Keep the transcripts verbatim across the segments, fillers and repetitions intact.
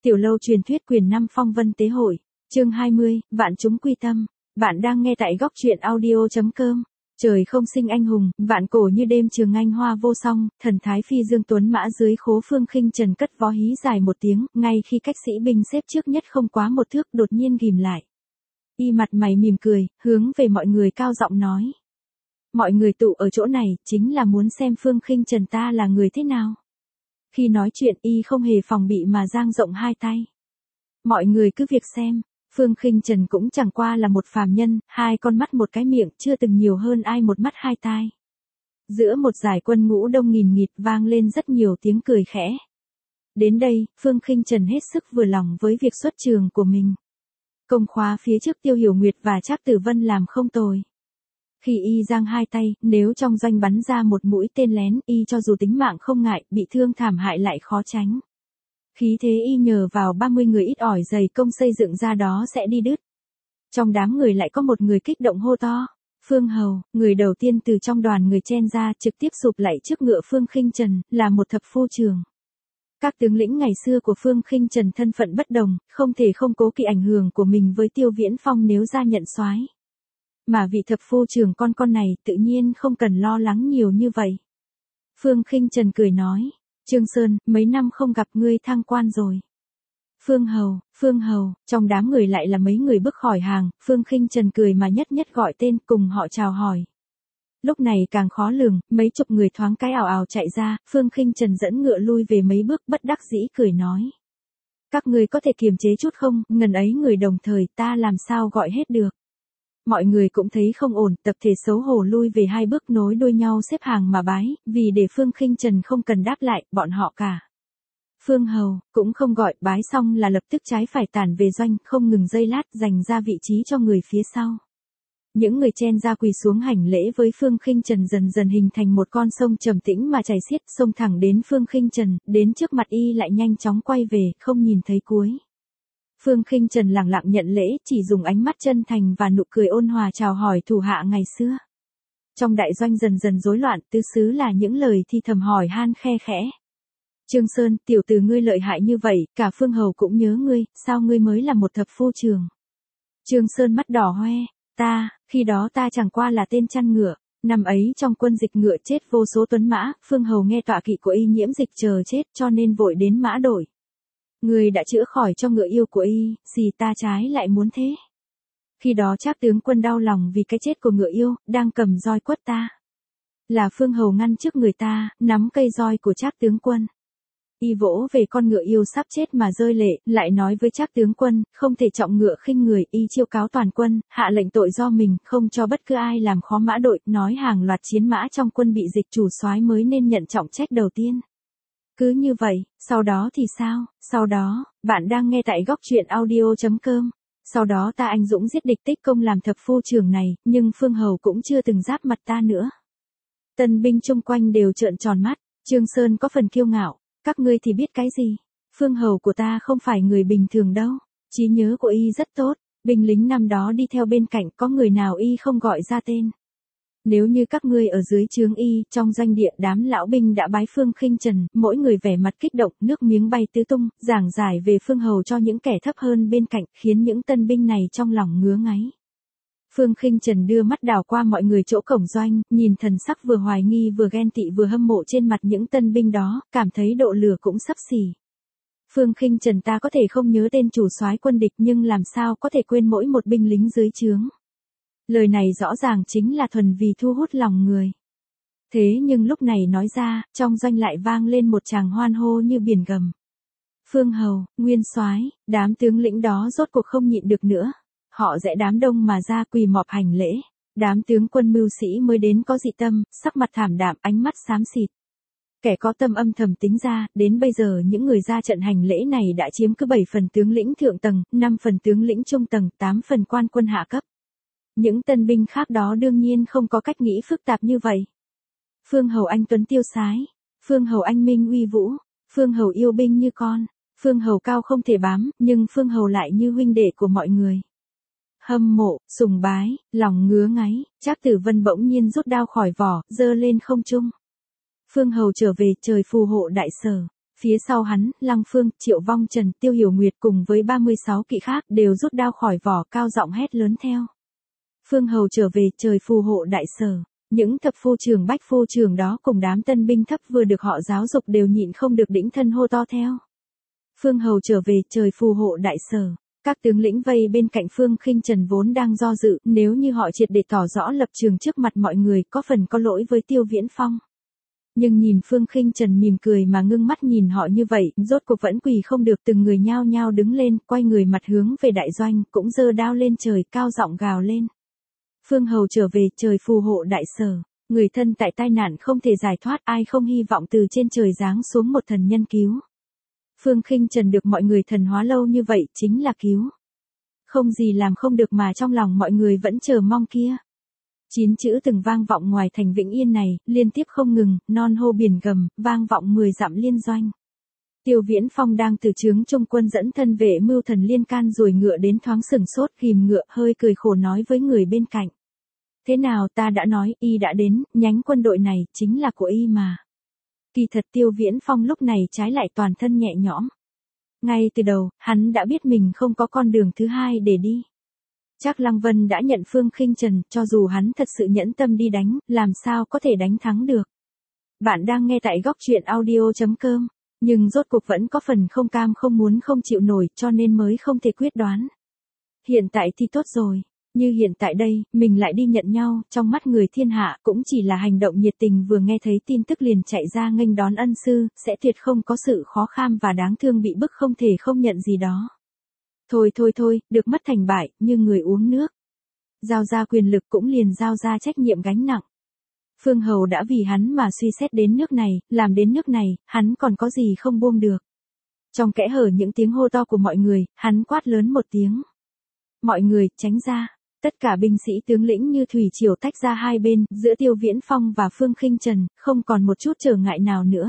Tiểu lâu truyền thuyết quyền năm phong vân tế hội, chương hai mươi, vạn chúng quy tâm. Bạn đang nghe tại góc truyện audio chấm com. Trời không sinh anh hùng, vạn cổ như đêm trường anh hoa vô song, thần thái phi dương tuấn mã dưới khố phương khinh trần cất vó hí dài một tiếng, ngay khi cách sĩ binh xếp trước nhất không quá một thước đột nhiên ghim lại. Y mặt mày mỉm cười, hướng về mọi người cao giọng nói. Mọi người tụ ở chỗ này, chính là muốn xem phương khinh trần ta là người thế nào. Khi nói chuyện y không hề phòng bị mà dang rộng hai tay. Mọi người cứ việc xem, Phương Khinh Trần cũng chẳng qua là một phàm nhân, hai con mắt một cái miệng, chưa từng nhiều hơn ai một mắt hai tai. Giữa một dải quân ngũ đông nghìn nghịt vang lên rất nhiều tiếng cười khẽ. Đến đây, Phương Khinh Trần hết sức vừa lòng với việc xuất trường của mình. Công khóa phía trước Tiêu Hiểu Nguyệt và Trác Tử Vân làm không tồi. Khi y giang hai tay, nếu trong doanh bắn ra một mũi tên lén, y cho dù tính mạng không ngại, bị thương thảm hại lại khó tránh. Khí thế y nhờ vào ba mươi người ít ỏi dày công xây dựng ra đó sẽ đi đứt. Trong đám người lại có một người kích động hô to. Phương Hầu, người đầu tiên từ trong đoàn người chen ra trực tiếp sụp lại trước ngựa Phương Khinh Trần, là một thập phu trường. Các tướng lĩnh ngày xưa của Phương Khinh Trần thân phận bất đồng, không thể không cố kỵ ảnh hưởng của mình với Tiêu Viễn Phong nếu ra nhận soái. Mà vị thập phu trường con con này tự nhiên không cần lo lắng nhiều như vậy. Phương Khinh Trần cười nói. Trương Sơn, mấy năm không gặp ngươi thăng quan rồi. Phương Hầu, Phương Hầu, trong đám người lại là mấy người bước khỏi hàng, Phương Khinh Trần cười mà nhất nhất gọi tên cùng họ chào hỏi. Lúc này càng khó lường, mấy chục người thoáng cái ảo ảo chạy ra, Phương Khinh Trần dẫn ngựa lui về mấy bước bất đắc dĩ cười nói. Các ngươi có thể kiềm chế chút không, ngần ấy người đồng thời ta làm sao gọi hết được. Mọi người cũng thấy không ổn, tập thể xấu hổ lui về hai bước nối đuôi nhau xếp hàng mà bái, vì để Phương Khinh Trần không cần đáp lại, bọn họ cả. Phương Hầu, cũng không gọi, bái xong là lập tức trái phải tản về doanh, không ngừng giây lát, dành ra vị trí cho người phía sau. Những người chen ra quỳ xuống hành lễ với Phương Khinh Trần dần dần hình thành một con sông trầm tĩnh mà chảy xiết, sông thẳng đến Phương Khinh Trần, đến trước mặt y lại nhanh chóng quay về, không nhìn thấy cuối. Phương Khinh Trần lặng lặng nhận lễ, chỉ dùng ánh mắt chân thành và nụ cười ôn hòa chào hỏi thủ hạ ngày xưa. Trong đại doanh dần dần rối loạn, tứ xứ là những lời thi thầm hỏi han khe khẽ. Trương Sơn, tiểu tử ngươi lợi hại như vậy, cả Phương Hầu cũng nhớ ngươi, sao ngươi mới là một thập phu trường? Trương Sơn mắt đỏ hoe, ta, khi đó ta chẳng qua là tên chăn ngựa, năm ấy trong quân dịch ngựa chết vô số tuấn mã, Phương Hầu nghe tọa kỵ của y nhiễm dịch chờ chết cho nên vội đến mã đổi. Người đã chữa khỏi cho ngựa yêu của y, gì ta trái lại muốn thế. Khi đó Trác tướng quân đau lòng vì cái chết của ngựa yêu, đang cầm roi quất ta. Là Phương Hầu ngăn trước người ta, nắm cây roi của Trác tướng quân. Y vỗ về con ngựa yêu sắp chết mà rơi lệ, lại nói với Trác tướng quân, không thể trọng ngựa khinh người, y chiêu cáo toàn quân, hạ lệnh tội do mình, không cho bất cứ ai làm khó mã đội, nói hàng loạt chiến mã trong quân bị dịch chủ soái mới nên nhận trọng trách đầu tiên. Cứ như vậy, sau đó thì sao? Sau đó, bạn đang nghe tại góc truyện audio chấm com. Sau đó ta anh dũng giết địch tích công làm thập phu trường này, nhưng Phương Hầu cũng chưa từng giáp mặt ta nữa. Tân binh chung quanh đều trợn tròn mắt, Trương Sơn có phần kiêu ngạo, các ngươi thì biết cái gì? Phương Hầu của ta không phải người bình thường đâu, trí nhớ của y rất tốt, binh lính năm đó đi theo bên cạnh có người nào y không gọi ra tên. Nếu như các ngươi ở dưới trướng y, trong doanh địa đám lão binh đã bái Phương Khinh Trần, mỗi người vẻ mặt kích động, nước miếng bay tứ tung, giảng giải về Phương Hầu cho những kẻ thấp hơn bên cạnh, khiến những tân binh này trong lòng ngứa ngáy. Phương Khinh Trần đưa mắt đảo qua mọi người chỗ cổng doanh, nhìn thần sắc vừa hoài nghi vừa ghen tị vừa hâm mộ trên mặt những tân binh đó, cảm thấy độ lửa cũng sắp xỉ. Phương Khinh Trần ta có thể không nhớ tên chủ soái quân địch nhưng làm sao có thể quên mỗi một binh lính dưới trướng. Lời này rõ ràng chính là thuần vì thu hút lòng người. Thế nhưng lúc này nói ra, trong doanh lại vang lên một tràng hoan hô như biển gầm. Phương Hầu, Nguyên Soái, đám tướng lĩnh đó rốt cuộc không nhịn được nữa. Họ rẽ đám đông mà ra quỳ mọp hành lễ. Đám tướng quân mưu sĩ mới đến có dị tâm, sắc mặt thảm đạm, ánh mắt xám xịt. Kẻ có tâm âm thầm tính ra, đến bây giờ những người ra trận hành lễ này đã chiếm cứ bảy phần tướng lĩnh thượng tầng, năm phần tướng lĩnh trung tầng, tám phần quan quân hạ cấp. Những tân binh khác đó đương nhiên không có cách nghĩ phức tạp như vậy. Phương Hầu anh tuấn tiêu sái, Phương Hầu anh minh uy vũ, Phương Hầu yêu binh như con, Phương Hầu cao không thể bám, nhưng Phương Hầu lại như huynh đệ của mọi người. Hâm mộ, sùng bái, lòng ngứa ngáy, Trác Tử Vân bỗng nhiên rút đao khỏi vỏ, giơ lên không trung. Phương Hầu trở về, trời phù hộ đại sở. Phía sau hắn, Lăng Phương, Triệu Vong Trần, Tiêu Hiểu Nguyệt cùng với ba mươi sáu kỵ khác đều rút đao khỏi vỏ, cao giọng hét lớn theo. Phương hầu trở về, trời phù hộ đại sở. Những thập phu trưởng bách phu trưởng đó cùng đám tân binh thấp vừa được họ giáo dục đều nhịn không được đĩnh thân hô to theo. Phương hầu trở về, trời phù hộ đại sở. Các tướng lĩnh vây bên cạnh Phương Khinh Trần vốn đang do dự, nếu như họ triệt để tỏ rõ lập trường trước mặt mọi người, có phần có lỗi với Tiêu Viễn Phong. Nhưng nhìn Phương Khinh Trần mỉm cười mà ngưng mắt nhìn họ như vậy, rốt cuộc vẫn quỳ không được, từng người nhao nhao đứng lên, quay người mặt hướng về đại doanh, cũng giơ đao lên trời, cao giọng gào lên. Phương hầu trở về, trời phù hộ đại sở. Người thân tại tai nạn không thể giải thoát, ai không hy vọng từ trên trời giáng xuống một thần nhân cứu. Phương Khinh Trần được mọi người thần hóa lâu như vậy, chính là cứu. Không gì làm không được mà trong lòng mọi người vẫn chờ mong kia. Chín chữ từng vang vọng ngoài thành Vĩnh Yên này, liên tiếp không ngừng, non hô biển gầm, vang vọng mười dặm liên doanh. Tiêu Viễn Phong đang từ trướng trung quân dẫn thân vệ mưu thần liên can rồi ngựa đến, thoáng sừng sốt ghim ngựa, hơi cười khổ nói với người bên cạnh. Thế nào, ta đã nói, y đã đến, nhánh quân đội này, chính là của y mà. Kỳ thật Tiêu Viễn Phong lúc này trái lại toàn thân nhẹ nhõm. Ngay từ đầu, hắn đã biết mình không có con đường thứ hai để đi. Chắc Lăng Vân đã nhận Phương Khinh Trần, cho dù hắn thật sự nhẫn tâm đi đánh, làm sao có thể đánh thắng được. Bạn đang nghe tại góc truyện audio chấm com, nhưng rốt cuộc vẫn có phần không cam không muốn không chịu nổi, cho nên mới không thể quyết đoán. Hiện tại thì tốt rồi. Như hiện tại đây, mình lại đi nhận nhau, trong mắt người thiên hạ cũng chỉ là hành động nhiệt tình, vừa nghe thấy tin tức liền chạy ra nghênh đón ân sư, sẽ tuyệt không có sự khó kham và đáng thương bị bức không thể không nhận gì đó. Thôi thôi thôi, được mất thành bại, như người uống nước. Giao ra quyền lực cũng liền giao ra trách nhiệm gánh nặng. Phương hầu đã vì hắn mà suy xét đến nước này, làm đến nước này, hắn còn có gì không buông được. Trong kẽ hở những tiếng hô to của mọi người, hắn quát lớn một tiếng. Mọi người, tránh ra. Tất cả binh sĩ tướng lĩnh như thủy triều tách ra hai bên, giữa Tiêu Viễn Phong và Phương Khinh Trần, không còn một chút trở ngại nào nữa.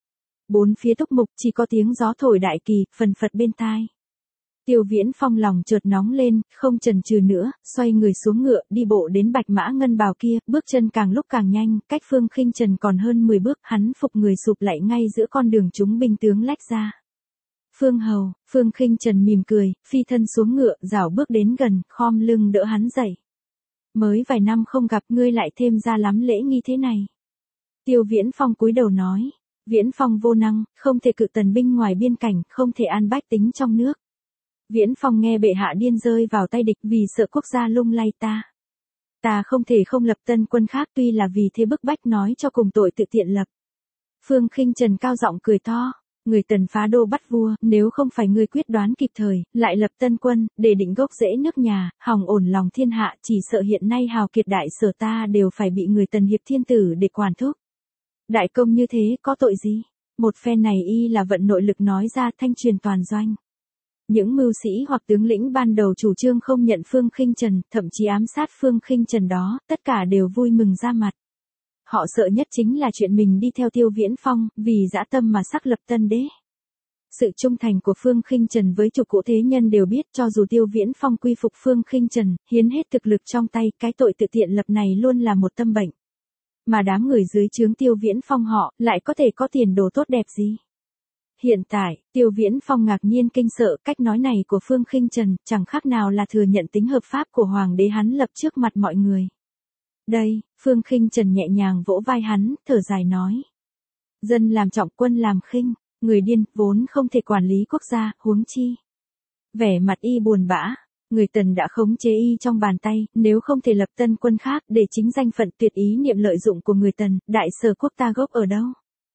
Bốn phía túc mục chỉ có tiếng gió thổi đại kỳ, phần phật bên tai. Tiêu Viễn Phong lòng chợt nóng lên, không chần chừ nữa, xoay người xuống ngựa, đi bộ đến bạch mã ngân bào kia, bước chân càng lúc càng nhanh, cách Phương Khinh Trần còn hơn mười bước, hắn phục người sụp lại ngay giữa con đường chúng binh tướng lách ra. Phương hầu, Phương Khinh Trần mỉm cười, phi thân xuống ngựa, rảo bước đến gần, khom lưng đỡ hắn dậy. Mới vài năm không gặp, ngươi lại thêm ra lắm lễ nghi thế này. Tiêu Viễn Phong cúi đầu nói, Viễn Phong vô năng, không thể cự tần binh ngoài biên cảnh, không thể an bách tính trong nước. Viễn Phong nghe bệ hạ điên rơi vào tay địch, vì sợ quốc gia lung lay ta. Ta không thể không lập tân quân khác, tuy là vì thế bức bách, nói cho cùng tội tự tiện lập. Phương Khinh Trần cao giọng cười to. Người Tần phá đô bắt vua, nếu không phải ngươi quyết đoán kịp thời, lại lập tân quân, để định gốc rễ nước nhà, hòng ổn lòng thiên hạ, chỉ sợ hiện nay hào kiệt đại sở ta đều phải bị người Tần hiệp thiên tử để quản thúc. Đại công như thế, có tội gì? Một phen này y là vận nội lực nói ra, thanh truyền toàn doanh. Những mưu sĩ hoặc tướng lĩnh ban đầu chủ trương không nhận Phương Khinh Trần, thậm chí ám sát Phương Khinh Trần đó, tất cả đều vui mừng ra mặt. Họ sợ nhất chính là chuyện mình đi theo Tiêu Viễn Phong, vì dã tâm mà sắc lập tân đế. Sự trung thành của Phương Khinh Trần với chủ cũ thế nhân đều biết, cho dù Tiêu Viễn Phong quy phục Phương Khinh Trần, hiến hết thực lực trong tay, cái tội tự tiện lập này luôn là một tâm bệnh. Mà đám người dưới trướng Tiêu Viễn Phong họ, lại có thể có tiền đồ tốt đẹp gì? Hiện tại, Tiêu Viễn Phong ngạc nhiên kinh sợ, cách nói này của Phương Khinh Trần, chẳng khác nào là thừa nhận tính hợp pháp của Hoàng đế hắn lập trước mặt mọi người. Đây, Phương Khinh Trần nhẹ nhàng vỗ vai hắn, thở dài nói. Dân làm trọng, quân làm khinh, người điên, vốn không thể quản lý quốc gia, huống chi. Vẻ mặt y buồn bã, người Tần đã khống chế y trong bàn tay, nếu không thể lập tân quân khác, để chính danh phận tuyệt ý niệm lợi dụng của người Tần, đại sở quốc ta gốc ở đâu?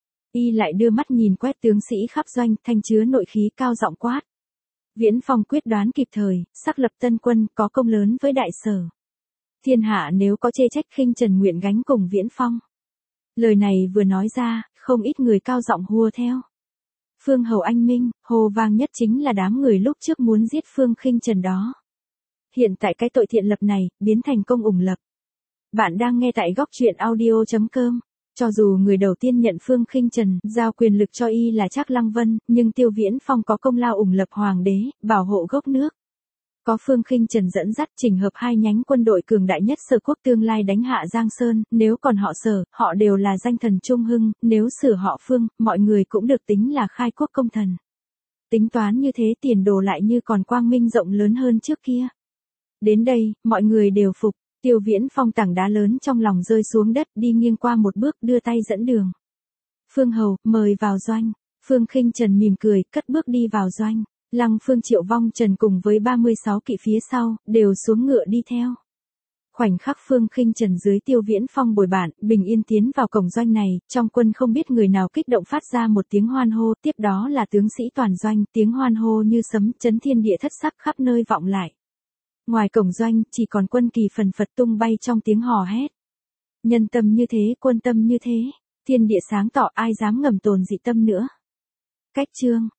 Y lại đưa mắt nhìn quét tướng sĩ khắp doanh, thanh chứa nội khí, cao giọng quát. Viễn Phong quyết đoán kịp thời, sắc lập tân quân, có công lớn với đại sở. Thiên hạ nếu có chê trách, Khinh Trần nguyện gánh cùng Viễn Phong. Lời này vừa nói ra, không ít người cao giọng hùa theo. Phương hầu anh minh, hồ vang nhất chính là đám người lúc trước muốn giết Phương Khinh Trần đó. Hiện tại cái tội thiện lập này, biến thành công ủng lập. Bạn đang nghe tại góc truyện audio chấm com. Cho dù người đầu tiên nhận Phương Khinh Trần, giao quyền lực cho y là Trác Lăng Vân, nhưng Tiêu Viễn Phong có công lao ủng lập hoàng đế, bảo hộ gốc nước. Có Phương Khinh Trần dẫn dắt chỉnh hợp hai nhánh quân đội cường đại nhất Sở quốc tương lai đánh hạ Giang Sơn, nếu còn họ Sở, họ đều là danh thần Trung Hưng, nếu sửa họ Phương, mọi người cũng được tính là khai quốc công thần. Tính toán như thế tiền đồ lại như còn quang minh rộng lớn hơn trước kia. Đến đây, mọi người đều phục, Tiêu Viễn Phong tảng đá lớn trong lòng rơi xuống đất, đi nghiêng qua một bước, đưa tay dẫn đường. Phương Hầu, mời vào doanh. Phương Khinh Trần mỉm cười, cất bước đi vào doanh. Lăng Phương Triệu Vong Trần cùng với ba mươi sáu kỵ phía sau, đều xuống ngựa đi theo. Khoảnh khắc Phương Khinh Trần dưới Tiêu Viễn Phong bồi bạn, bình yên tiến vào cổng doanh này, trong quân không biết người nào kích động phát ra một tiếng hoan hô, tiếp đó là tướng sĩ toàn doanh, tiếng hoan hô như sấm chấn thiên địa thất sắc khắp nơi vọng lại. Ngoài cổng doanh, chỉ còn quân kỳ phần phật tung bay trong tiếng hò hét. Nhân tâm như thế, quân tâm như thế, thiên địa sáng tỏ, ai dám ngầm tồn dị tâm nữa. Cách chương